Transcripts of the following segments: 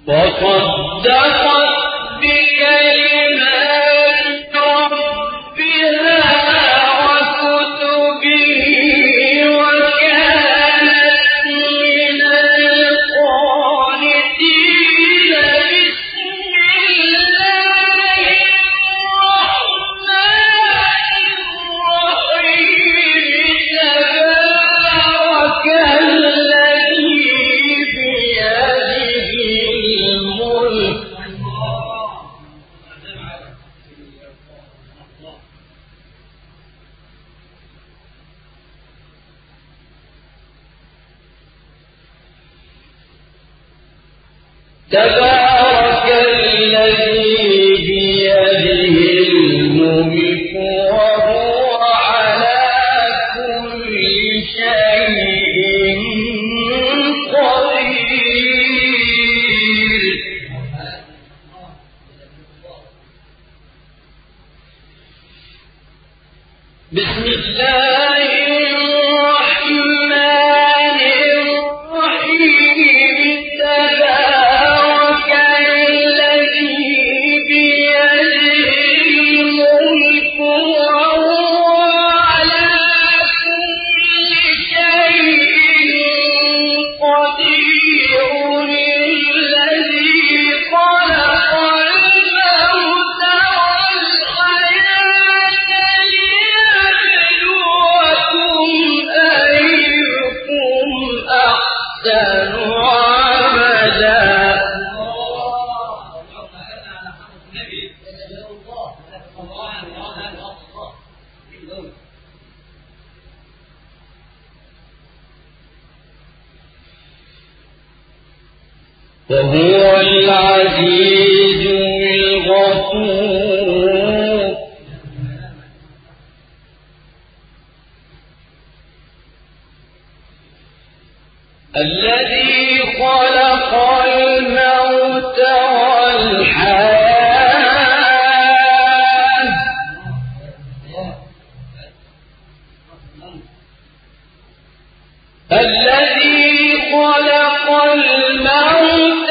وصدقت بكلمات ربها وكتبه وكانت من القانتين. بسم الله الرحمن الرحيم. تبارك الذي بيده الملك تبارك الذي بيده الملك وهو على كل شيء قدير. بسم الله الرحمن الرحيم. تبارك الذي بيده الملك وهو على كل شيء قدير. الذي خلق الموت والحياة ليبلوكم أيكم أحسن عملا. وهو العزيز الغفور. الذي خلق الموت والحياة الذي خلق الموت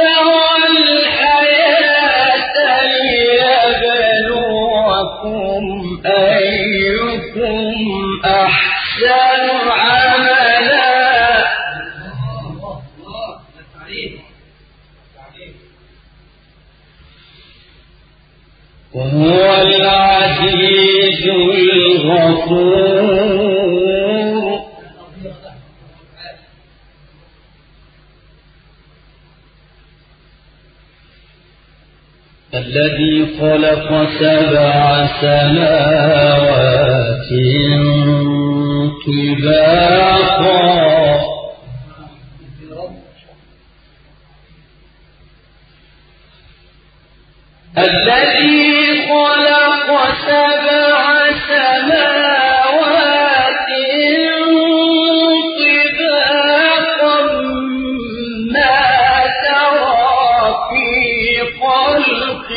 والحياة ليبلوكم أيكم أحسن عملا. وهو العزيز الغفور. الذي خلق 7 سماوات طباقا الذي خلق 7 سماوات طباقا ما ترى في خلق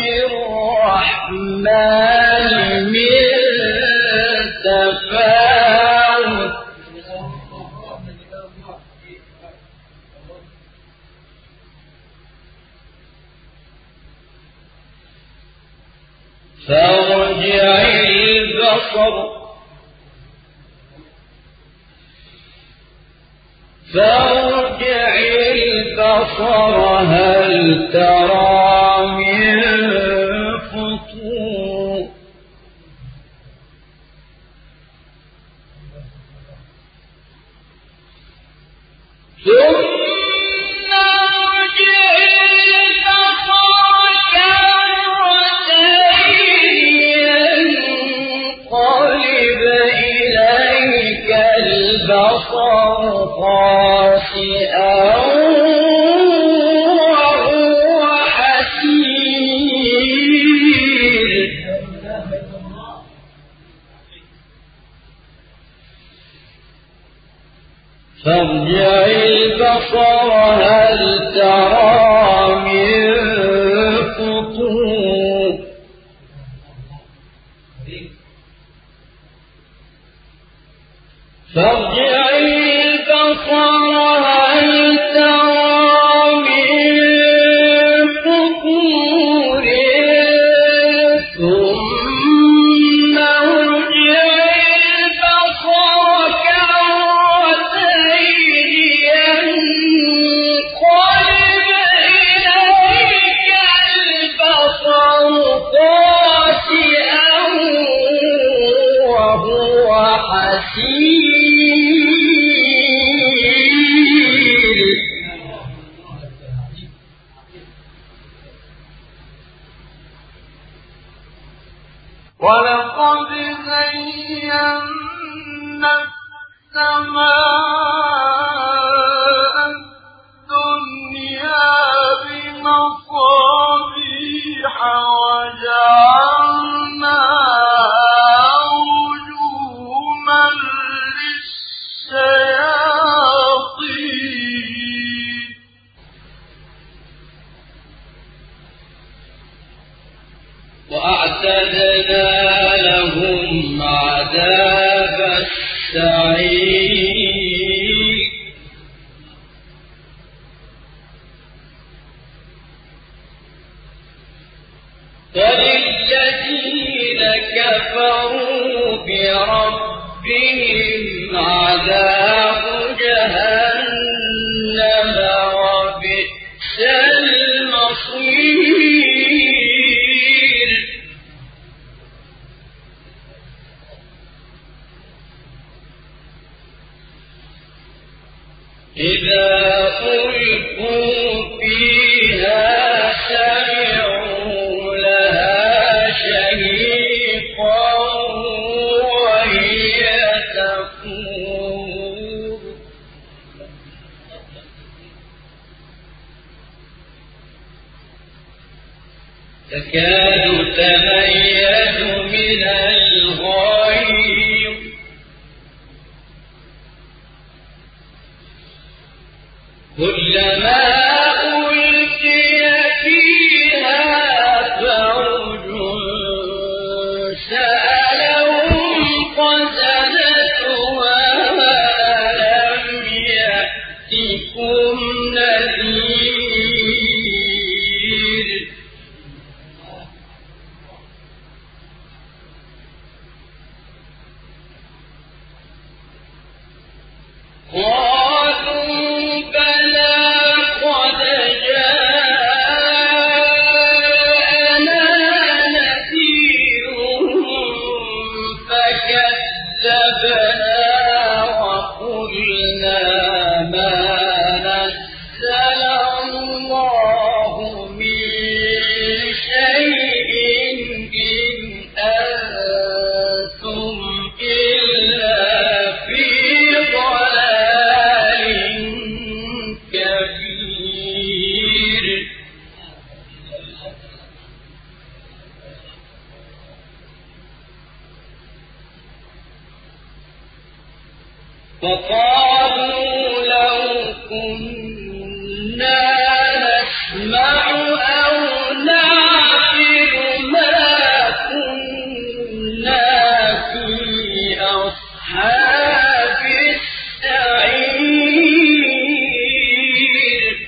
الرحمن من تفاوت. فارجع البصر هل ترى من فطور. ثم ارجع البصر كرتين ينقلب إليك البصر خاسئا وهو حسير. فارجع البصر هل ترى من فطور. فارجع البصر هل ترى من ولقد زينا السماء الدنيا بمصابيح وجعلناها رجوما للشياطين وأعتدنا لهم عذاب السعير وللذين كفروا بربهم عذاب جهنم وبئس المصير إذا ألقوا فيها سمعوا لها شهيقا وهي تفور تكاد تميز من الغيظ كلما ألقي فيها فوج سألهم خزنتها ألم يأتكم نذير وقالوا لو كنا نسمع أو نعقل ما كنا في أصحاب السعير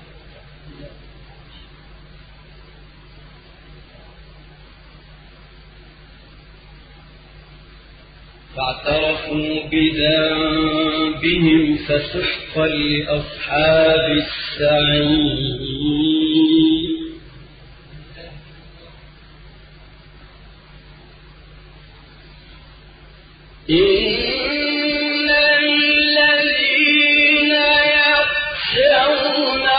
فاعترفوا بذنبهم فسحقا لأصحاب السعير إن الذين يخشون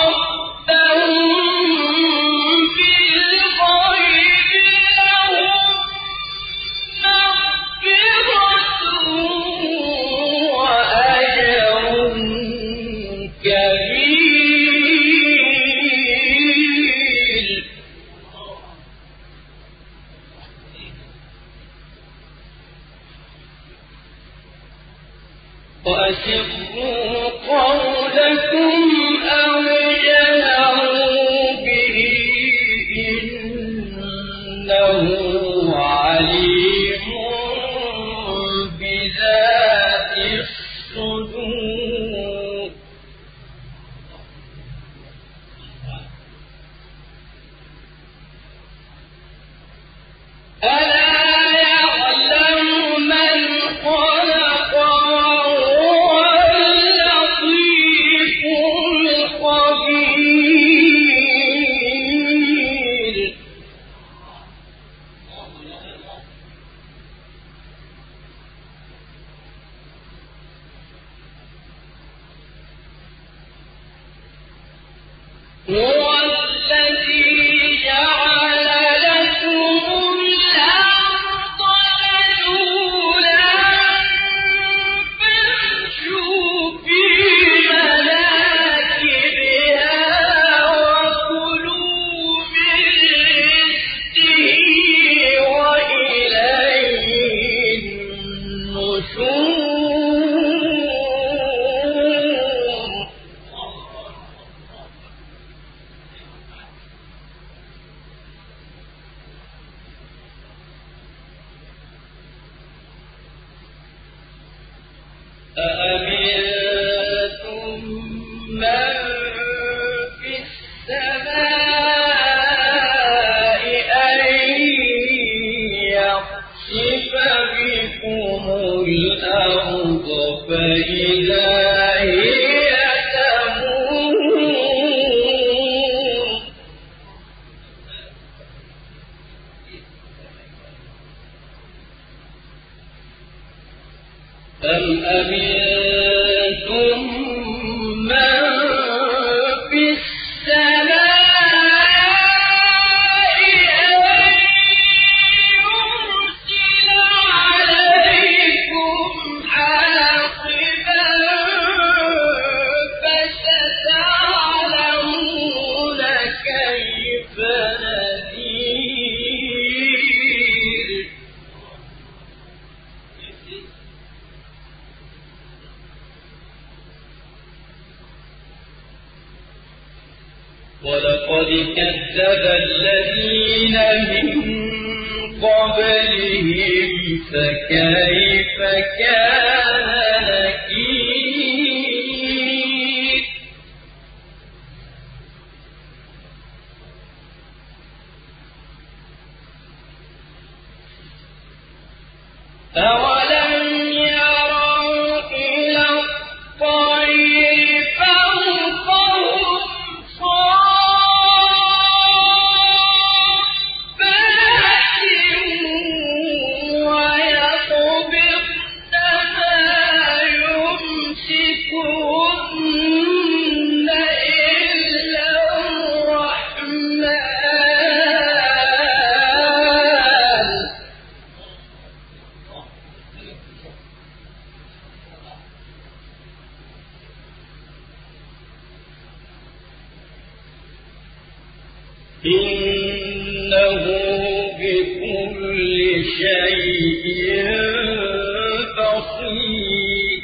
ربهم بالغيب لهم وأجر كبير أأمنتم من في السماء أن يخسف بكم الأرض فإذا هي تمور أم أمنتم من في السماء أن يرسل عليكم حاصبا فستعلمون كيف نذير ولقد كذب الذين من قبلهم فكيف كان نكير أولم يروا إلى الطير فوقهم صافات ويقبضن ما يمسكهن إلا الرحمن إنه بكل شيء بصير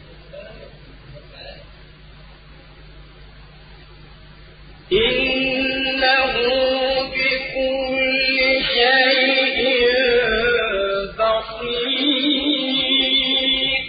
إنه بكل شيء بصير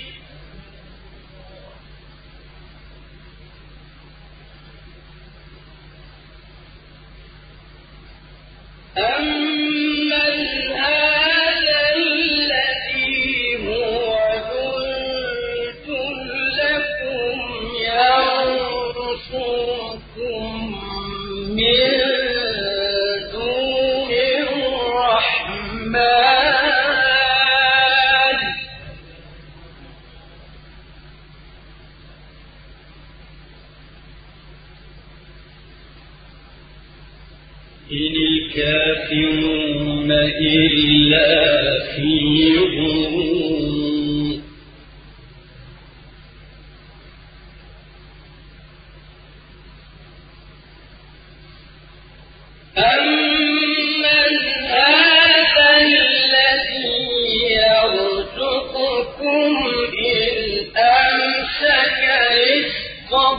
أَمَّنْ هَذَا الَّذِي هُوَ جُندٌ لَّكُمْ يَنصُرُكُم مِّن دُونِ الرَّحْمَٰنِ إِنِ الْكَافِرُونَ إِلَّا فِي غُرُورٍ أَمَّنْ هَٰذَا الَّذِي يَرْزُقُكُمْ إِنْ أَمْسَكَ رِزْقَهُ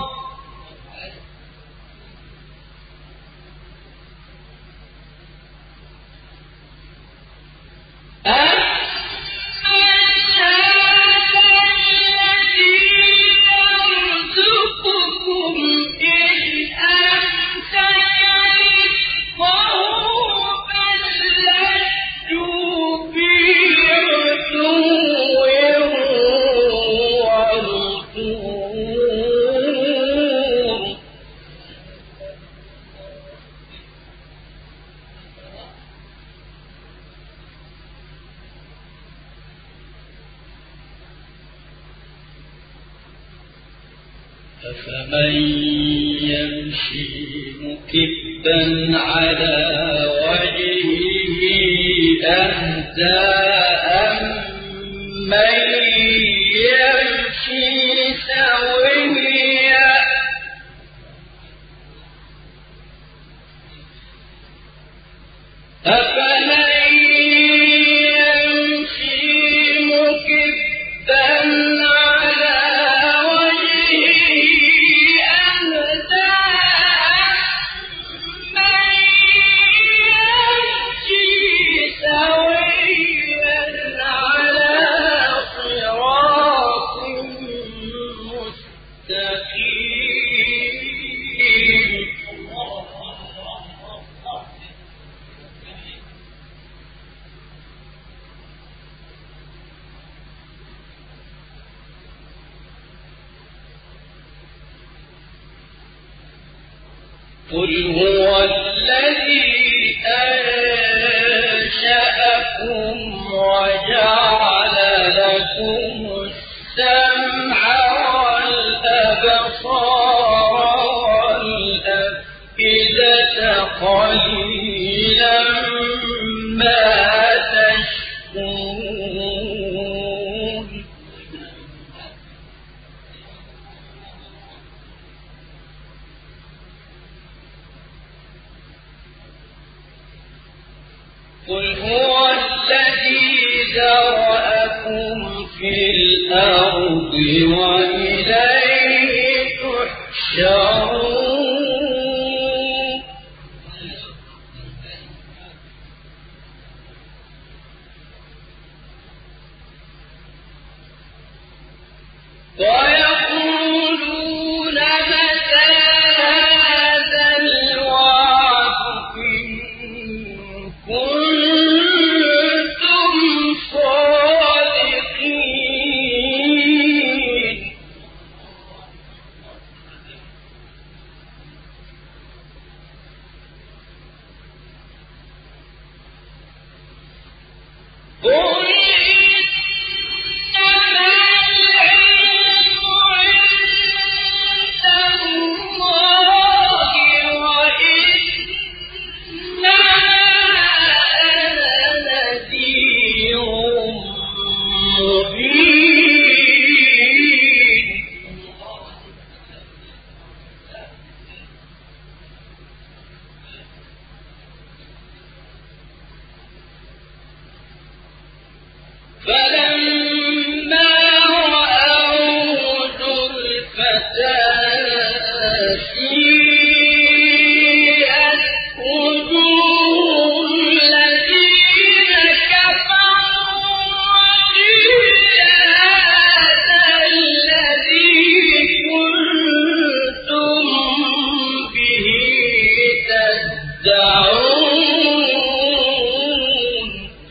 أفمن يمشي مكبا على وجهه أهدى أمن يمشي سويا أفمن يمشي مكبا على سويا على صراط قل هو الذي أنشأكم وجعل لكم السمع والأبصار والأفئدة قليلا ما تشكرون قل هو الذي ذرأكم في الأرض وإليه تحشرون ويقولون متى هذا الوعد إن كنتم صادقين قل إنما العلم عند الله وإنما أنا نذير مبين فلما رأوه زلفة سيئت وجوه الذين كفروا وقيل هذا الذي كنتم به تدعون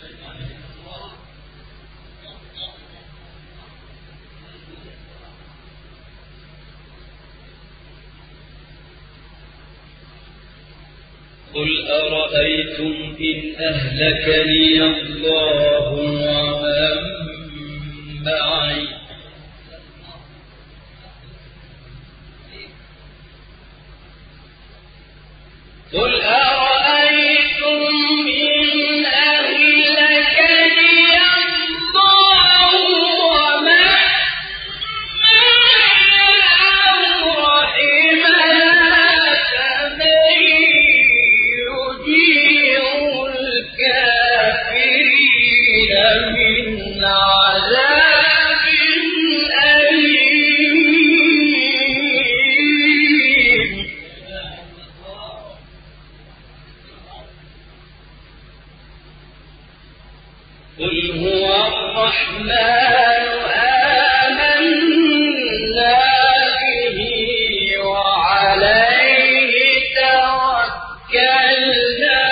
قل أرأيتم إن أهلكني الله ومن معي قل أرأيتم إن أهلكني الله ومن معي أو رحمنا فمن يجير الكافرين من عذاب أليم قل هو الرحمن آمنا به وعليه توكلنا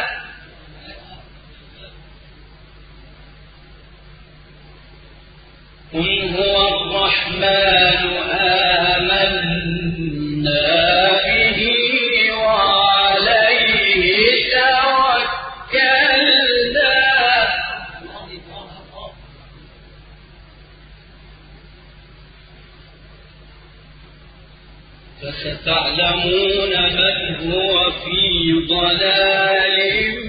قل هو الرحمن آمنا به وعليه توكلنا فستعلمون من هو في ضلال